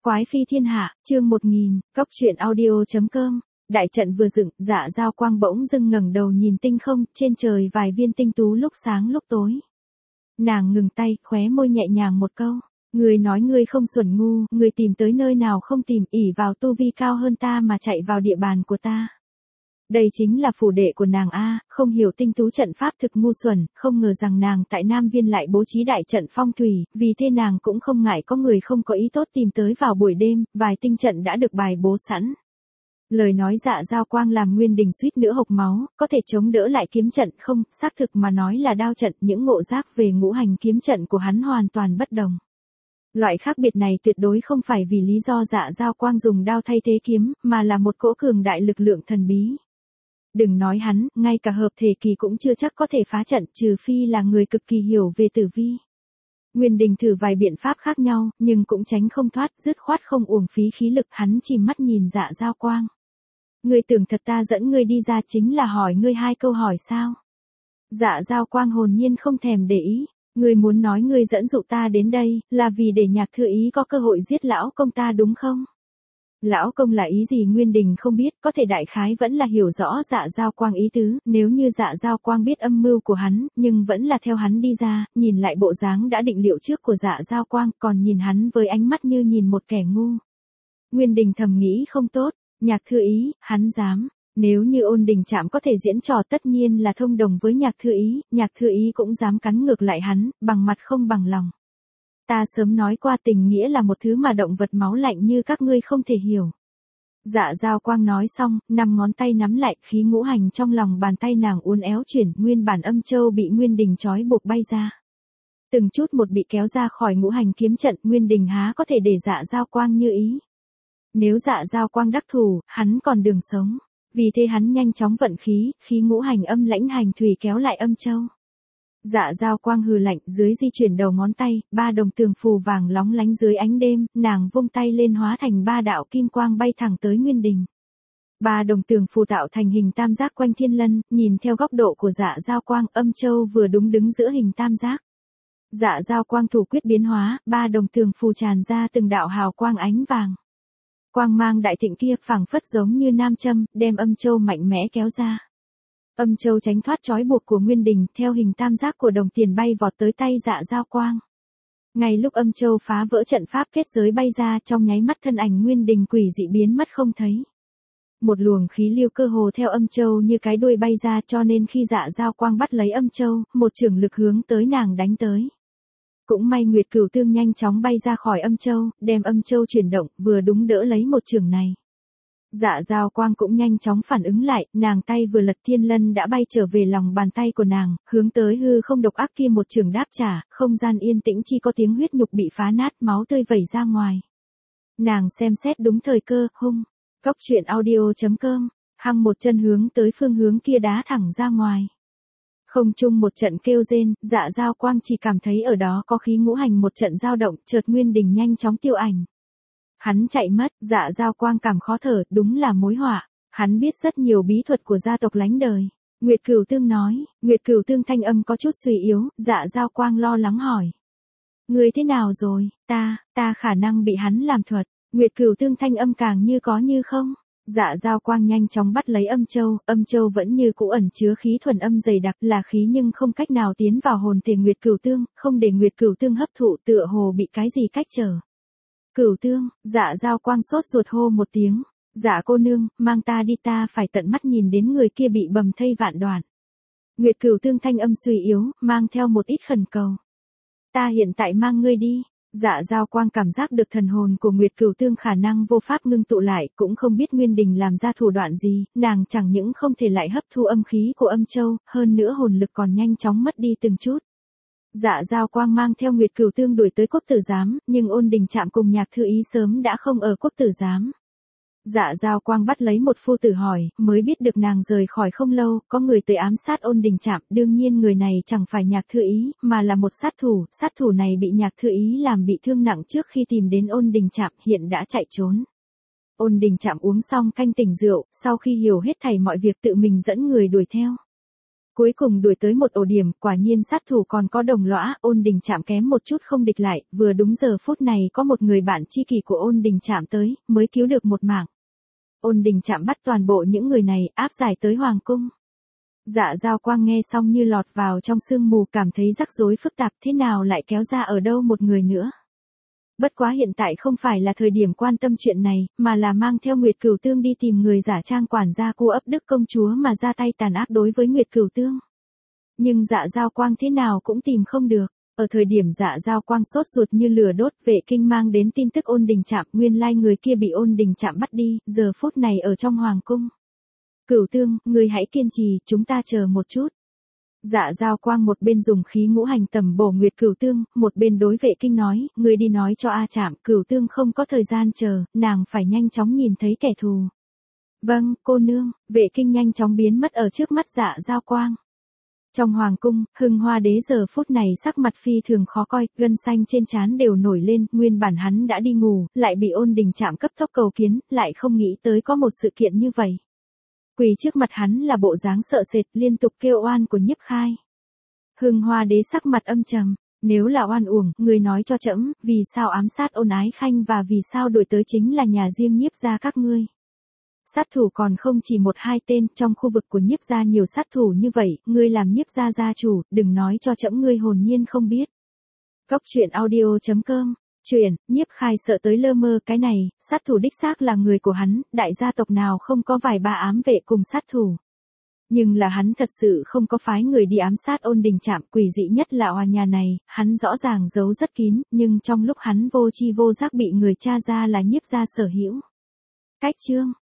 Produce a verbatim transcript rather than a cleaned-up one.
Quái phi thiên hạ, chương một nghìn, cốc truyện audio.com. Đại trận vừa dựng, Dạ Dao Quang bỗng dưng ngẩng đầu nhìn tinh không, trên trời vài viên tinh tú lúc sáng lúc tối. Nàng ngừng tay, khóe môi nhẹ nhàng một câu. Người nói ngươi không xuẩn ngu, người tìm tới nơi nào không tìm, ỷ vào tu vi cao hơn ta mà chạy vào địa bàn của ta. Đây chính là phủ đệ của nàng a, không hiểu tinh tú trận pháp thực ngu xuẩn, không ngờ rằng nàng tại Nam Viên lại bố trí đại trận phong thủy, vì thế nàng cũng không ngại có người không có ý tốt tìm tới vào buổi đêm, vài tinh trận đã được bài bố sẵn. Lời nói Dạ Dao Quang làm Nguyên Đình suýt nữa hộc máu, có thể chống đỡ lại kiếm trận không, xác thực mà nói là đao trận, những ngộ giác về ngũ hành kiếm trận của hắn hoàn toàn bất đồng. Loại khác biệt này tuyệt đối không phải vì lý do Dạ Dao Quang dùng đao thay thế kiếm, mà là một cỗ cường đại lực lượng thần bí. Đừng nói hắn, ngay cả hợp thể kỳ cũng chưa chắc có thể phá trận, trừ phi là người cực kỳ hiểu về tử vi. Nguyên Đình thử vài biện pháp khác nhau, nhưng cũng tránh không thoát, dứt khoát không uổng phí khí lực, hắn chìm mắt nhìn Dạ Dao Quang. Ngươi tưởng thật ta dẫn ngươi đi ra chính là hỏi ngươi hai câu hỏi sao? Dạ Dao Quang hồn nhiên không thèm để ý. Ngươi muốn nói ngươi dẫn dụ ta đến đây, là vì để Nhạc Thư Ý có cơ hội giết lão công ta đúng không? Lão công là ý gì Nguyên Đình không biết, có thể đại khái vẫn là hiểu rõ Dạ Dao Quang ý tứ, nếu như Dạ Dao Quang biết âm mưu của hắn, nhưng vẫn là theo hắn đi ra, nhìn lại bộ dáng đã định liệu trước của Dạ Dao Quang, còn nhìn hắn với ánh mắt như nhìn một kẻ ngu. Nguyên Đình thầm nghĩ không tốt, Nhạc Thư Ý, hắn dám. Nếu như Ôn Đình Trạm có thể diễn trò tất nhiên là thông đồng với Nhạc Thư Ý, Nhạc Thư Ý cũng dám cắn ngược lại hắn, bằng mặt không bằng lòng. Ta sớm nói qua tình nghĩa là một thứ mà động vật máu lạnh như các ngươi không thể hiểu. Dạ Dao Quang nói xong, năm ngón tay nắm lại, khí ngũ hành trong lòng bàn tay nàng uốn éo chuyển, nguyên bản âm châu bị Nguyên Đình trói buộc bay ra. Từng chút một bị kéo ra khỏi ngũ hành kiếm trận, Nguyên Đình há có thể để Dạ Dao Quang như ý. Nếu Dạ Dao Quang đắc thủ, hắn còn đường sống. Vì thế hắn nhanh chóng vận khí, khí ngũ hành âm lãnh hành thủy kéo lại âm châu. Dạ Dao Quang hừ lạnh, dưới di chuyển đầu ngón tay, ba đồng tường phù vàng lóng lánh dưới ánh đêm, nàng vung tay lên hóa thành ba đạo kim quang bay thẳng tới Nguyên Đình. Ba đồng tường phù tạo thành hình tam giác quanh thiên lân, nhìn theo góc độ của Dạ Dao Quang, âm châu vừa đúng đứng giữa hình tam giác. Dạ Dao Quang thủ quyết biến hóa, ba đồng tường phù tràn ra từng đạo hào quang ánh vàng. Quang mang đại thịnh kia phảng phất giống như nam châm, đem âm châu mạnh mẽ kéo ra. Âm châu tránh thoát trói buộc của Nguyên Đình, theo hình tam giác của đồng tiền bay vọt tới tay Dạ Dao Quang. Ngay lúc âm châu phá vỡ trận pháp kết giới bay ra, trong nháy mắt thân ảnh Nguyên Đình quỷ dị biến mất không thấy. Một luồng khí lưu cơ hồ theo âm châu như cái đuôi bay ra, cho nên khi Dạ Dao Quang bắt lấy âm châu, một chưởng lực hướng tới nàng đánh tới. Cũng may Nguyệt Cửu Tương nhanh chóng bay ra khỏi âm châu, đem âm châu chuyển động, vừa đúng đỡ lấy một chưởng này. Dạ Dao Quang cũng nhanh chóng phản ứng lại, nàng tay vừa lật thiên lân đã bay trở về lòng bàn tay của nàng, hướng tới hư không độc ác kia một chưởng đáp trả, không gian yên tĩnh chỉ có tiếng huyết nhục bị phá nát, máu tươi vẩy ra ngoài. Nàng xem xét đúng thời cơ, hung, cốc truyện audio.com, hăng một chân hướng tới phương hướng kia đá thẳng ra ngoài. Không chung một trận kêu rên, Dạ Dao Quang chỉ cảm thấy ở đó có khí ngũ hành một trận dao động, chợt Nguyên Đình nhanh chóng tiêu ảnh. Hắn chạy mất, Dạ Dao Quang cảm khó thở, đúng là mối họa. Hắn biết rất nhiều bí thuật của gia tộc lánh đời. Nguyệt Cửu Tương nói, Nguyệt Cửu Tương thanh âm có chút suy yếu, Dạ Dao Quang lo lắng hỏi. Người thế nào rồi, ta, ta khả năng bị hắn làm thuật. Nguyệt Cửu Tương thanh âm càng như có như không. Dạ Dao Quang nhanh chóng bắt lấy âm châu, âm châu vẫn như cũ ẩn chứa khí thuần âm dày đặc, là khí nhưng không cách nào tiến vào hồn thể Nguyệt Cửu Tương, không để Nguyệt Cửu Tương hấp thụ, tựa hồ bị cái gì cách trở. Cửu Tương, Dạ Dao Quang sốt ruột hô một tiếng, Dạ cô nương, mang ta đi, ta phải tận mắt nhìn đến người kia bị bầm thây vạn đoạn. Nguyệt Cửu Tương thanh âm suy yếu, mang theo một ít khẩn cầu. Ta hiện tại mang ngươi đi. Dạ Dao Quang cảm giác được thần hồn của Nguyệt Cửu Tương khả năng vô pháp ngưng tụ lại, cũng không biết Nguyên Đình làm ra thủ đoạn gì, nàng chẳng những không thể lại hấp thu âm khí của âm châu, hơn nữa hồn lực còn nhanh chóng mất đi từng chút. Dạ Dao Quang mang theo Nguyệt Cửu Tương đuổi tới Quốc Tử Giám, nhưng Ôn Đình Trạm cùng Nhạc Thư Ý sớm đã không ở Quốc Tử Giám. Dạ Dao Quang bắt lấy một phu tử hỏi, mới biết được nàng rời khỏi không lâu, có người tới ám sát Ôn Đình Trạm, đương nhiên người này chẳng phải Nhạc Thư Ý, mà là một sát thủ, sát thủ này bị Nhạc Thư Ý làm bị thương nặng trước khi tìm đến Ôn Đình Trạm, hiện đã chạy trốn. Ôn Đình Trạm uống xong canh tỉnh rượu, sau khi hiểu hết thảy mọi việc tự mình dẫn người đuổi theo. Cuối cùng đuổi tới một ổ điểm, quả nhiên sát thủ còn có đồng lõa, Ôn Đình Trạm kém một chút không địch lại, vừa đúng giờ phút này có một người bạn tri kỷ của Ôn Đình Trạm tới, mới cứu được một mạng. Ôn Đình Trạm bắt toàn bộ những người này, áp giải tới Hoàng cung. Dạ Giao Quang nghe xong như lọt vào trong sương mù, cảm thấy rắc rối phức tạp, thế nào lại kéo ra ở đâu một người nữa. Bất quá hiện tại không phải là thời điểm quan tâm chuyện này, mà là mang theo Nguyệt Cửu Tương đi tìm người giả trang quản gia cô ấp Đức công chúa mà ra tay tàn ác đối với Nguyệt Cửu Tương. Nhưng Dạ Giao Quang thế nào cũng tìm không được. Ở thời điểm Dạ Giao Quang sốt ruột như lửa đốt, Vệ Kinh mang đến tin tức Ôn Đình Trạm, nguyên lai người kia bị Ôn Đình Trạm bắt đi, giờ phút này ở trong hoàng cung. Cửu Tương, người hãy kiên trì, chúng ta chờ một chút. Dạ Giao Quang một bên dùng khí ngũ hành tầm bổ Nguyệt Cửu Tương, một bên đối Vệ Kinh nói, người đi nói cho A Trạm, Cửu Tương không có thời gian chờ, nàng phải nhanh chóng nhìn thấy kẻ thù. Vâng, cô nương. Vệ Kinh nhanh chóng biến mất ở trước mắt Dạ Giao Quang. Trong hoàng cung, Hưng Hoa Đế giờ phút này sắc mặt phi thường khó coi, gân xanh trên trán đều nổi lên, nguyên bản hắn đã đi ngủ, lại bị Ôn Đình Trạm cấp tốc cầu kiến, lại không nghĩ tới có một sự kiện như vậy. Quỳ trước mặt hắn là bộ dáng sợ sệt, liên tục kêu oan của Nhiếp Khai. Hưng Hoa Đế sắc mặt âm trầm, nếu là oan uổng, người nói cho trẫm, vì sao ám sát Ôn Ái Khanh và vì sao đuổi tới chính là nhà riêng Nhiếp gia các ngươi. Sát thủ còn không chỉ một hai tên, trong khu vực của Nhiếp gia nhiều sát thủ như vậy, ngươi làm Nhiếp gia gia chủ, đừng nói cho trẫm ngươi hồn nhiên không biết. Góc truyện audio chấm com. Chuyện, Nhiếp Khai sợ tới lơ mơ, cái này, sát thủ đích xác là người của hắn, đại gia tộc nào không có vài ba ám vệ cùng sát thủ. Nhưng là hắn thật sự không có phái người đi ám sát Ôn Đình Trạm, quỷ dị nhất là tòa nhà này, hắn rõ ràng giấu rất kín, nhưng trong lúc hắn vô chi vô giác bị người tra ra là Nhiếp gia sở hữu. Cách chương.